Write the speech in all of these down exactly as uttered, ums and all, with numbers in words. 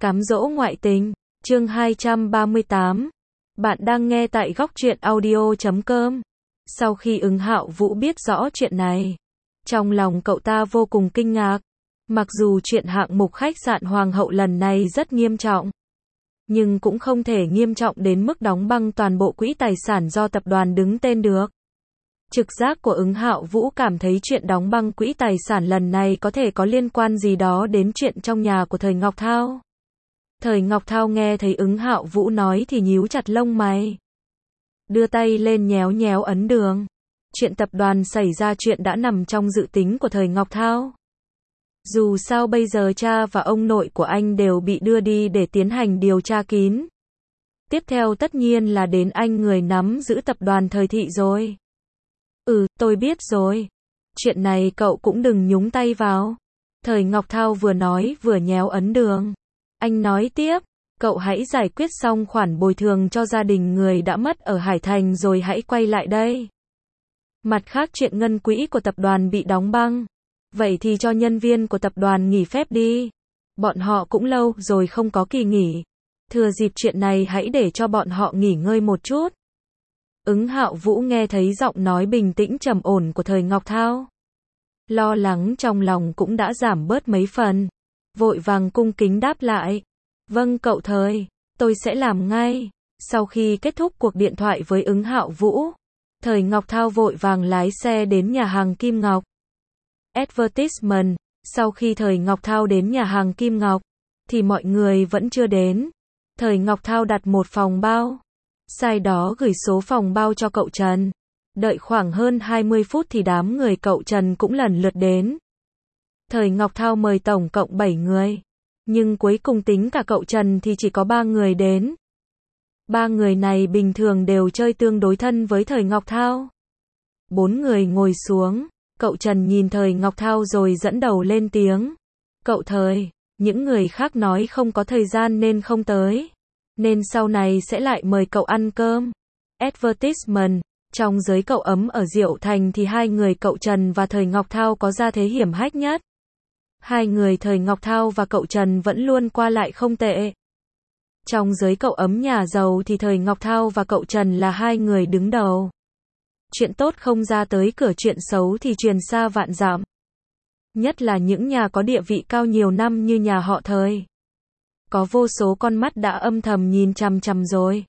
Cám dỗ ngoại tình, chương hai trăm ba mươi tám. Bạn đang nghe tại góc truyện audio chấm com. Sau khi Ứng Hạo Vũ biết rõ chuyện này, trong lòng cậu ta vô cùng kinh ngạc. Mặc dù chuyện hạng mục khách sạn Hoàng hậu lần này rất nghiêm trọng, nhưng cũng không thể nghiêm trọng đến mức đóng băng toàn bộ quỹ tài sản do tập đoàn đứng tên được. Trực giác của Ứng Hạo Vũ cảm thấy chuyện đóng băng quỹ tài sản lần này có thể có liên quan gì đó đến chuyện trong nhà của Thời Ngọc Thao. Thời Ngọc Thao nghe thấy Ứng Hạo Vũ nói thì nhíu chặt lông mày, đưa tay lên nhéo nhéo ấn đường. Chuyện tập đoàn xảy ra chuyện đã nằm trong dự tính của Thời Ngọc Thao. Dù sao bây giờ cha và ông nội của anh đều bị đưa đi để tiến hành điều tra kín. Tiếp theo tất nhiên là đến anh người nắm giữ tập đoàn Thời Thị rồi. Ừ, tôi biết rồi. Chuyện này cậu cũng đừng nhúng tay vào. Thời Ngọc Thao vừa nói vừa nhéo ấn đường. Anh nói tiếp, cậu hãy giải quyết xong khoản bồi thường cho gia đình người đã mất ở Hải Thành rồi hãy quay lại đây. Mặt khác chuyện ngân quỹ của tập đoàn bị đóng băng. Vậy thì cho nhân viên của tập đoàn nghỉ phép đi. Bọn họ cũng lâu rồi không có kỳ nghỉ. Thừa dịp chuyện này hãy để cho bọn họ nghỉ ngơi một chút. Ứng Hạo Vũ nghe thấy giọng nói bình tĩnh trầm ổn của Thời Ngọc Thao, lo lắng trong lòng cũng đã giảm bớt mấy phần. Vội vàng cung kính đáp lại. Vâng cậu Thời, tôi sẽ làm ngay. Sau khi kết thúc cuộc điện thoại với Ứng Hạo Vũ, Thời Ngọc Thao vội vàng lái xe đến nhà hàng Kim Ngọc. Advertisement. Sau khi Thời Ngọc Thao đến nhà hàng Kim Ngọc, thì mọi người vẫn chưa đến. Thời Ngọc Thao đặt một phòng bao, sai đó gửi số phòng bao cho cậu Trần. Đợi khoảng hơn hai mươi phút thì đám người cậu Trần cũng lần lượt đến. Thời Ngọc Thao mời tổng cộng bảy người, nhưng cuối cùng tính cả cậu Trần thì chỉ có ba người đến. Ba người này bình thường đều chơi tương đối thân với Thời Ngọc Thao. Bốn người ngồi xuống, cậu Trần nhìn Thời Ngọc Thao rồi dẫn đầu lên tiếng. Cậu Thời, những người khác nói không có thời gian nên không tới, nên sau này sẽ lại mời cậu ăn cơm. Advertisement. Trong giới cậu ấm ở Diệu Thành thì hai người cậu Trần và Thời Ngọc Thao có gia thế hiểm hách nhất. Hai người Thời Ngọc Thao và cậu Trần vẫn luôn qua lại không tệ. Trong giới cậu ấm nhà giàu thì Thời Ngọc Thao và cậu Trần là hai người đứng đầu. Chuyện tốt không ra tới cửa, chuyện xấu thì truyền xa vạn dặm. Nhất là những nhà có địa vị cao nhiều năm như nhà họ Thời. Có vô số con mắt đã âm thầm nhìn chằm chằm rồi.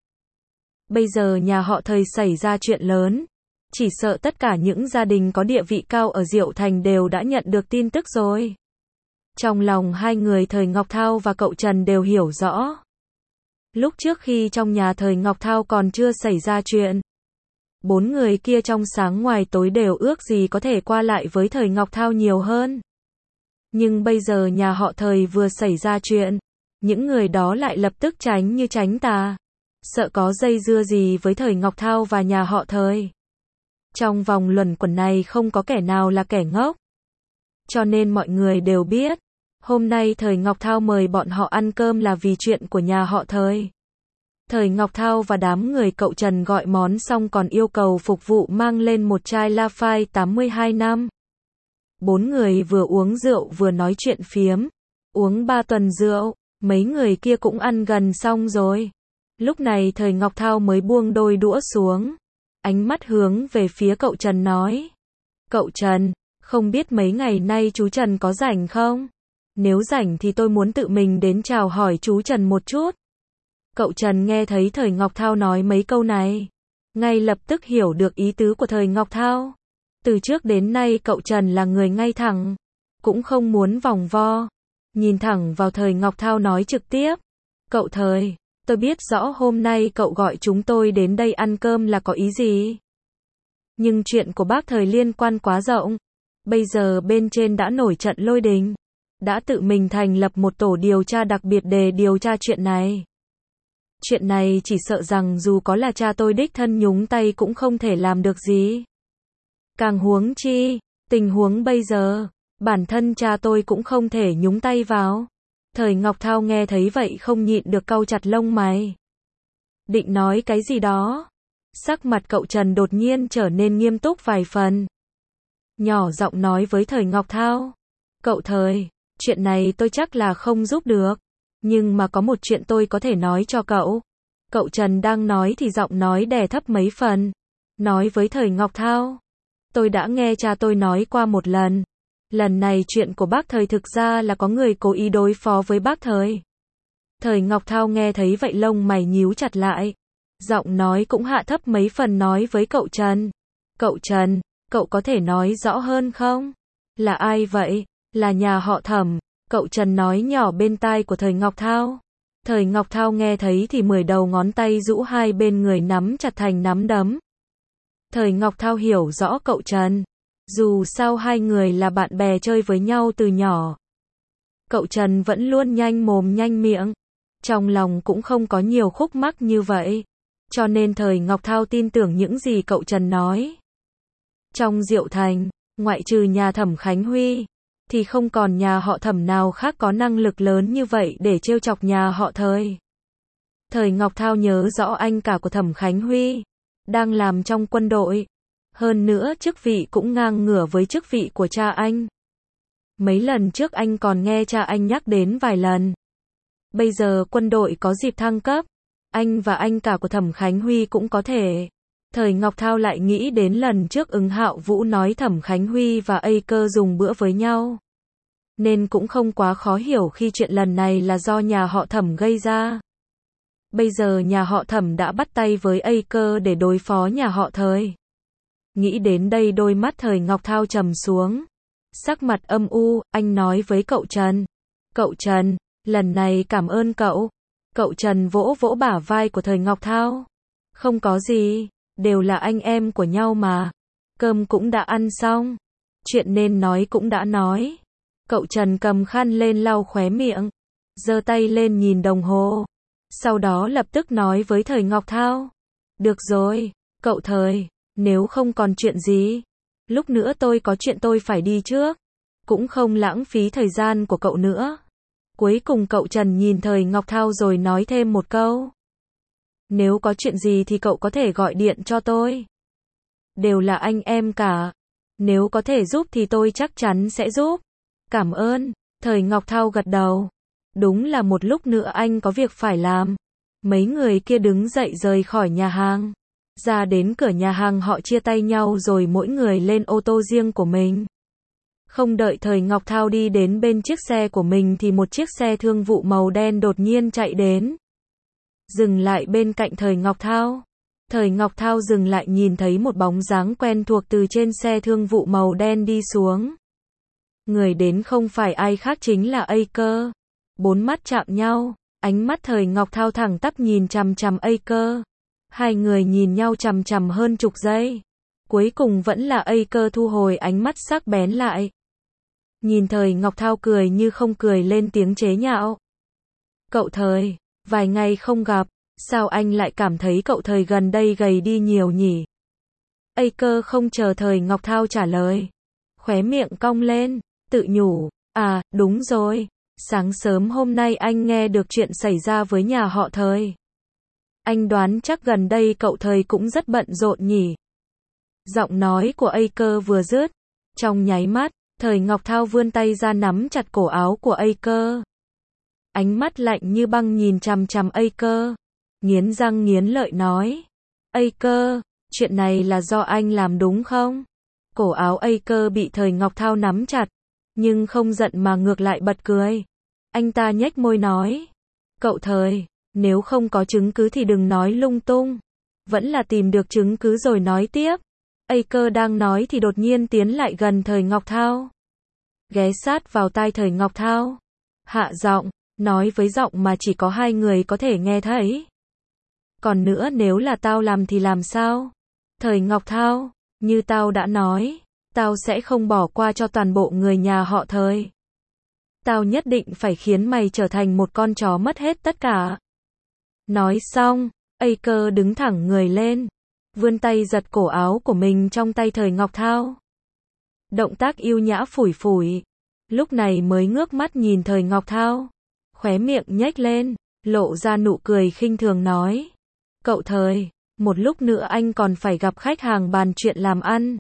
Bây giờ nhà họ Thời xảy ra chuyện lớn, chỉ sợ tất cả những gia đình có địa vị cao ở Diệu Thành đều đã nhận được tin tức rồi. Trong lòng hai người Thời Ngọc Thao và cậu Trần đều hiểu rõ. Lúc trước khi trong nhà Thời Ngọc Thao còn chưa xảy ra chuyện, bốn người kia trong sáng ngoài tối đều ước gì có thể qua lại với Thời Ngọc Thao nhiều hơn. Nhưng bây giờ nhà họ Thời vừa xảy ra chuyện, những người đó lại lập tức tránh như tránh tà, sợ có dây dưa gì với Thời Ngọc Thao và nhà họ Thời. Trong vòng luẩn quẩn này không có kẻ nào là kẻ ngốc. Cho nên mọi người đều biết, hôm nay Thời Ngọc Thao mời bọn họ ăn cơm là vì chuyện của nhà họ Thời. Thời Ngọc Thao và đám người cậu Trần gọi món xong còn yêu cầu phục vụ mang lên một chai Lafite tám mươi hai năm. Bốn người vừa uống rượu vừa nói chuyện phiếm. Uống ba tuần rượu, mấy người kia cũng ăn gần xong rồi. Lúc này Thời Ngọc Thao mới buông đôi đũa xuống, ánh mắt hướng về phía cậu Trần nói. Cậu Trần, không biết mấy ngày nay chú Trần có rảnh không? Nếu rảnh thì tôi muốn tự mình đến chào hỏi chú Trần một chút. Cậu Trần nghe thấy Thời Ngọc Thao nói mấy câu này, ngay lập tức hiểu được ý tứ của Thời Ngọc Thao. Từ trước đến nay cậu Trần là người ngay thẳng, cũng không muốn vòng vo. Nhìn thẳng vào Thời Ngọc Thao nói trực tiếp. Cậu Thời, tôi biết rõ hôm nay cậu gọi chúng tôi đến đây ăn cơm là có ý gì. Nhưng chuyện của bác Thời liên quan quá rộng. Bây giờ bên trên đã nổi trận lôi đình, đã tự mình thành lập một tổ điều tra đặc biệt để điều tra chuyện này. Chuyện này chỉ sợ rằng dù có là cha tôi đích thân nhúng tay cũng không thể làm được gì. Càng huống chi, tình huống bây giờ, bản thân cha tôi cũng không thể nhúng tay vào. Thời Ngọc Thao nghe thấy vậy không nhịn được cau chặt lông mày. Định nói cái gì đó. Sắc mặt cậu Trần đột nhiên trở nên nghiêm túc vài phần. Nhỏ giọng nói với Thời Ngọc Thao. Cậu Thời, chuyện này tôi chắc là không giúp được. Nhưng mà có một chuyện tôi có thể nói cho cậu. Cậu Trần đang nói thì giọng nói đè thấp mấy phần. Nói với Thời Ngọc Thao. Tôi đã nghe cha tôi nói qua một lần. Lần này chuyện của bác Thời thực ra là có người cố ý đối phó với bác Thời. Thời Ngọc Thao nghe thấy vậy lông mày nhíu chặt lại. Giọng nói cũng hạ thấp mấy phần nói với cậu Trần. Cậu Trần, cậu có thể nói rõ hơn không? Là ai vậy? Là nhà họ Thẩm. Cậu Trần nói nhỏ bên tai của Thời Ngọc Thao. Thời Ngọc Thao nghe thấy thì mười đầu ngón tay rũ hai bên người nắm chặt thành nắm đấm. Thời Ngọc Thao hiểu rõ cậu Trần. Dù sao hai người là bạn bè chơi với nhau từ nhỏ. Cậu Trần vẫn luôn nhanh mồm nhanh miệng. Trong lòng cũng không có nhiều khúc mắc như vậy. Cho nên Thời Ngọc Thao tin tưởng những gì cậu Trần nói. Trong Diệu Thành, ngoại trừ nhà Thẩm Khánh Huy, thì không còn nhà họ Thẩm nào khác có năng lực lớn như vậy để trêu chọc nhà họ Thời. Thời Ngọc Thao nhớ rõ anh cả của Thẩm Khánh Huy đang làm trong quân đội. Hơn nữa chức vị cũng ngang ngửa với chức vị của cha anh. Mấy lần trước anh còn nghe cha anh nhắc đến vài lần. Bây giờ quân đội có dịp thăng cấp, anh và anh cả của Thẩm Khánh Huy cũng có thể. Thời Ngọc Thao lại nghĩ đến lần trước Ứng Hạo Vũ nói Thẩm Khánh Huy và A Cơ dùng bữa với nhau. Nên cũng không quá khó hiểu khi chuyện lần này là do nhà họ Thẩm gây ra. Bây giờ nhà họ Thẩm đã bắt tay với A Cơ để đối phó nhà họ Thời. Nghĩ đến đây đôi mắt Thời Ngọc Thao trầm xuống. Sắc mặt âm u, anh nói với cậu Trần. Cậu Trần, lần này cảm ơn cậu. Cậu Trần vỗ vỗ bả vai của Thời Ngọc Thao. Không có gì, đều là anh em của nhau mà. Cơm cũng đã ăn xong. Chuyện nên nói cũng đã nói. Cậu Trần cầm khăn lên lau khóe miệng. Giơ tay lên nhìn đồng hồ. Sau đó lập tức nói với Thời Ngọc Thao. Được rồi, cậu Thời, nếu không còn chuyện gì. Lúc nữa tôi có chuyện tôi phải đi trước. Cũng không lãng phí thời gian của cậu nữa. Cuối cùng cậu Trần nhìn Thời Ngọc Thao rồi nói thêm một câu. Nếu có chuyện gì thì cậu có thể gọi điện cho tôi. Đều là anh em cả. Nếu có thể giúp thì tôi chắc chắn sẽ giúp. Cảm ơn. Thời Ngọc Thao gật đầu. Đúng là một lúc nữa anh có việc phải làm. Mấy người kia đứng dậy rời khỏi nhà hàng. Ra đến cửa nhà hàng họ chia tay nhau rồi mỗi người lên ô tô riêng của mình. Không đợi Thời Ngọc Thao đi đến bên chiếc xe của mình thì một chiếc xe thương vụ màu đen đột nhiên chạy đến. Dừng lại bên cạnh Thời Ngọc Thao. Thời Ngọc Thao dừng lại nhìn thấy một bóng dáng quen thuộc từ trên xe thương vụ màu đen đi xuống. Người đến không phải ai khác chính là A Cơ. Bốn mắt chạm nhau, ánh mắt Thời Ngọc Thao thẳng tắp nhìn chằm chằm A Cơ. Hai người nhìn nhau chằm chằm hơn chục giây. Cuối cùng vẫn là A Cơ thu hồi ánh mắt sắc bén lại. Nhìn Thời Ngọc Thao cười như không cười lên tiếng chế nhạo. Cậu Thời, vài ngày không gặp, sao anh lại cảm thấy cậu Thời gần đây gầy đi nhiều nhỉ? A Cơ không chờ Thời Ngọc Thao trả lời. Khóe miệng cong lên, tự nhủ, à, đúng rồi. Sáng sớm hôm nay anh nghe được chuyện xảy ra với nhà họ Thời. Anh đoán chắc gần đây cậu Thời cũng rất bận rộn nhỉ. Giọng nói của A Cơ vừa dứt. Trong nháy mắt, Thời Ngọc Thao vươn tay ra nắm chặt cổ áo của A Cơ. Ánh mắt lạnh như băng nhìn chằm chằm A Cơ. Nghiến răng nghiến lợi nói. A Cơ, chuyện này là do anh làm đúng không? Cổ áo A Cơ bị Thời Ngọc Thao nắm chặt. Nhưng không giận mà ngược lại bật cười. Anh ta nhếch môi nói. Cậu Thời, nếu không có chứng cứ thì đừng nói lung tung. Vẫn là tìm được chứng cứ rồi nói tiếp. A Cơ đang nói thì đột nhiên tiến lại gần Thời Ngọc Thao. Ghé sát vào tai Thời Ngọc Thao. Hạ giọng, nói với giọng mà chỉ có hai người có thể nghe thấy. Còn nữa nếu là tao làm thì làm sao? Thời Ngọc Thao, như tao đã nói, tao sẽ không bỏ qua cho toàn bộ người nhà họ Thời. Tao nhất định phải khiến mày trở thành một con chó mất hết tất cả. Nói xong, A Cơ đứng thẳng người lên, vươn tay giật cổ áo của mình trong tay Thời Ngọc Thao. Động tác yêu nhã phủi phủi. Lúc này mới ngước mắt nhìn Thời Ngọc Thao. Khóe miệng nhếch lên, lộ ra nụ cười khinh thường nói. Cậu Thời, một lúc nữa anh còn phải gặp khách hàng bàn chuyện làm ăn.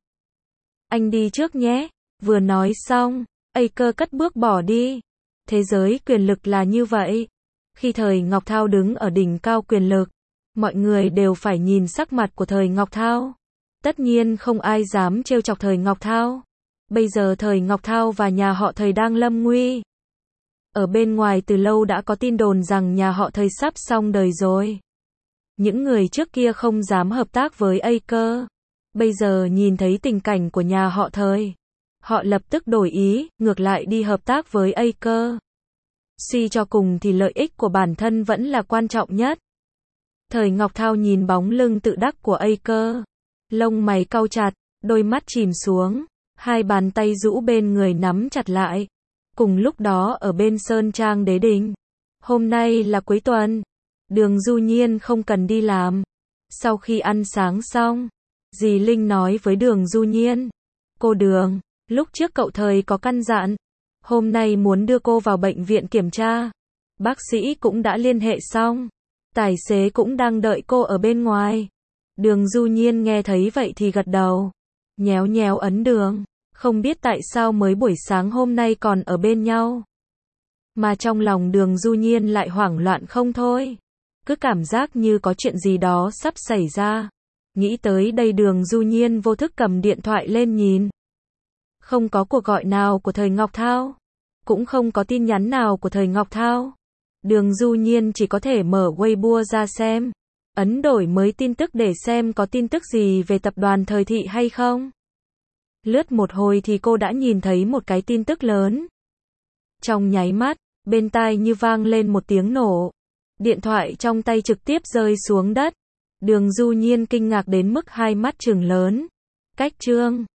Anh đi trước nhé. Vừa nói xong, A Cơ cất bước bỏ đi. Thế giới quyền lực là như vậy. Khi thời Ngọc Thao đứng ở đỉnh cao quyền lực, mọi người đều phải nhìn sắc mặt của thời Ngọc Thao. Tất nhiên không ai dám trêu chọc thời Ngọc Thao. Bây giờ thời Ngọc Thao và nhà họ thời đang lâm nguy. Ở bên ngoài từ lâu đã có tin đồn rằng nhà họ thời sắp xong đời rồi. Những người trước kia không dám hợp tác với A cơ. Bây giờ nhìn thấy tình cảnh của nhà họ thời, họ lập tức đổi ý, ngược lại đi hợp tác với A cơ. Suy cho cùng thì lợi ích của bản thân vẫn là quan trọng nhất. Thời Ngọc Thao nhìn bóng lưng tự đắc của A cơ, lông mày cau chặt, đôi mắt chìm xuống, hai bàn tay rũ bên người nắm chặt lại. Cùng lúc đó ở bên Sơn Trang Đế Đình, hôm nay là cuối tuần, Đường Du Nhiên không cần đi làm. Sau khi ăn sáng xong, dì Linh nói với Đường Du Nhiên, cô Đường, lúc trước cậu thời có căn dặn, hôm nay muốn đưa cô vào bệnh viện kiểm tra. Bác sĩ cũng đã liên hệ xong, tài xế cũng đang đợi cô ở bên ngoài. Đường Du Nhiên nghe thấy vậy thì gật đầu, nhéo nhéo ấn đường, không biết tại sao mới buổi sáng hôm nay còn ở bên nhau. Mà trong lòng Đường Du Nhiên lại hoảng loạn không thôi, cứ cảm giác như có chuyện gì đó sắp xảy ra. Nghĩ tới đây Đường Du Nhiên vô thức cầm điện thoại lên nhìn. Không có cuộc gọi nào của thời Ngọc Thao, cũng không có tin nhắn nào của thời Ngọc Thao. Đường Du Nhiên chỉ có thể mở Weibo ra xem, ấn đổi mới tin tức để xem có tin tức gì về tập đoàn Thời Thị hay không. Lướt một hồi thì cô đã nhìn thấy một cái tin tức lớn. Trong nháy mắt, bên tai như vang lên một tiếng nổ. Điện thoại trong tay trực tiếp rơi xuống đất. Đường Du Nhiên kinh ngạc đến mức hai mắt trừng lớn. Cách chương